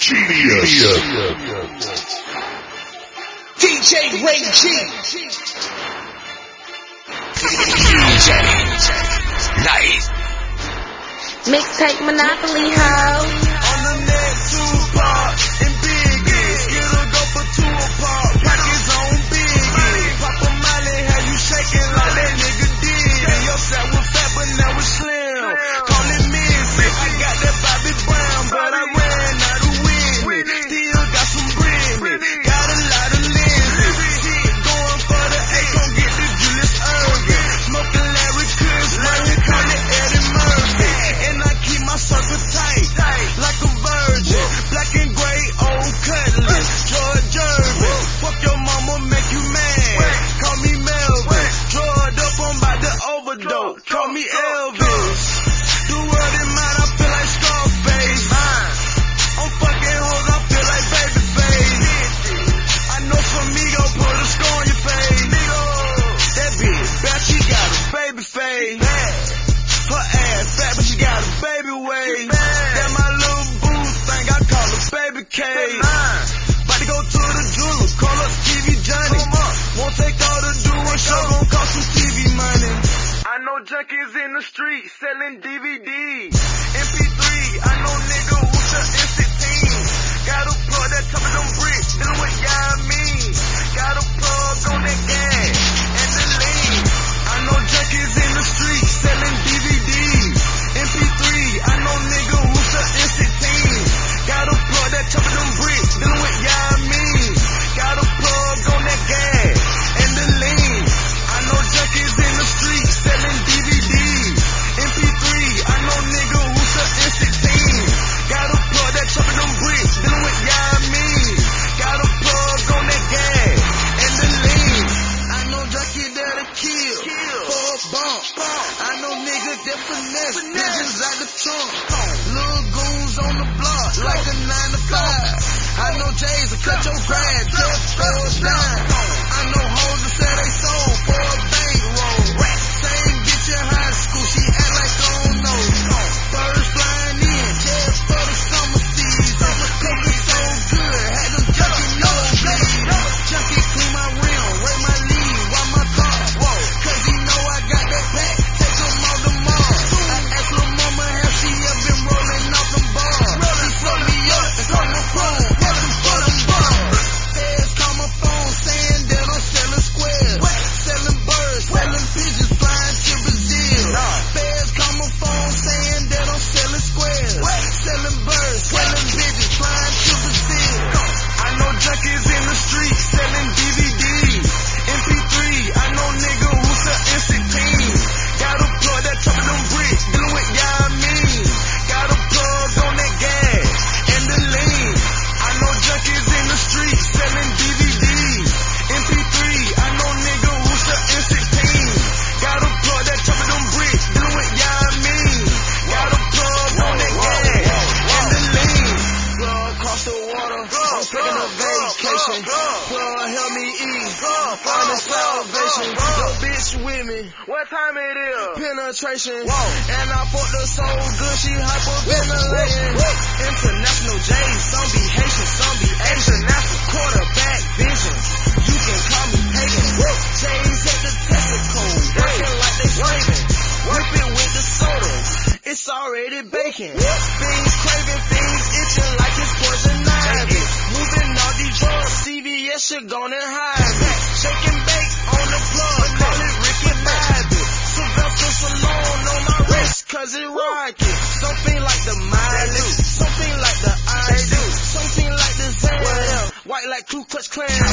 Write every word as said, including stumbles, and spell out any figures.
Genius. D J Ray G. D J Night. Mixtape Monopoly, ho. On the net, Tupac and Biggie. Skittle go for two apart. Pockets on Biggie. Papa Miley, how you shaking like that nigga did? And your set was fat, but now it's slim. Call it Missy. I got that Bobby Brown, but I ran out of Whitney. Still got some Britney. Got a lot of lenses. Shit going for the A, gon' get the Julius Erving. Smoking Larry Kush, now you call it Eddie Murphy. And I keep my circle tight, like a virgin. Black and gray, old cutlass, George Irvin. Fuck your mama, make you mad. Call me Melvin. Drugged up, I'm about to overdose. Call me Elvis. The world is mine, I feel like Scarface. I'm fucking hoes, I feel like Babyface. I know some ego put a scar on your face. That bitch, bad, she got a baby face. Her ass fat, but she got a baby waist. That my little boo thing, I call her Baby K. About to go to the jeweler, call up Stevie Johnny. Won't take all the do and show, gon' cost some T V money. I know junkies in the street selling D V Ds. M P three, I know nigga who sell N sixteen. Got a plug that top of them bricks, dealing with yeah I mean. Got a plug on that gas and the lean. I know junkies in the street selling D V Ds. M P three, I know nigga who sell N sixteen. Got a plug that top of them bricks, dealing with yeah I mean. Got a plug on that gas and the lean. I know junkies in the street selling D V Ds. M P three, I know nigga who sell N sixteen. Got a plug that top of them bricks, dealing with yeah I mean. Got a plug on that gas and the lean. I know junkie that'll kill for a bump. I know niggas that finesse bitches out the trunk. Little goons on the block like a nine to five. I know J's will cut your grass just for a dime. I know hoes that say they sold for a bankroll. Same bitch in high school, she act like I don't know. Birds flying in just for the summer season. Cooking so good, had them junkie nose bleed. Junkie clean my rim, wear my lead, while my car. Cause he know I got that pack, take him out the mall. I asked lil' mama how she ever been rolling off them bars. She fucked me up and called my phone, asking for them bars. Feds call my phone saying that I'm selling squares. Selling birds, selling pigeons, flying to Brazil. Feds call my phone saying that I'm selling squares. Selling birds, selling pigeons, flying to Brazil. I know junkies in the street selling D V Ds. M P three, I know nigga who sell N sixteen. Got a plug that top of them bricks, dealing with yeah I mean. Got a plug on that gas and the lean. I know junkies in the street selling D V Ds. M P three, I know nigga who sell N sixteen. Got a plug that top of them bricks, dealing with yeah I mean. Got a plug on that gas and the lean. Plug across the water, I'm taking a vacation. Plug help me eat, find a salvation. Yo bitch with me, what time it is? Penetration, and I fucked her so good she hyperventilating. International J's, some be Haitian, some be Asian. National quarterback vision, you can call me Pagan. J's at the testicle, working like they slaving. Whip it with the soda, it's already baking. Things craving, things itching like it's poison ivy. Moving all these drugs, C V S should go and hide me. Shake and bake on the plug, call it Ricky Bobby. Sylvester Stallone on my wrist, cause it rocket. Something like the mileage, something like the I do, something like the Zan. White like Ku Klux Klan.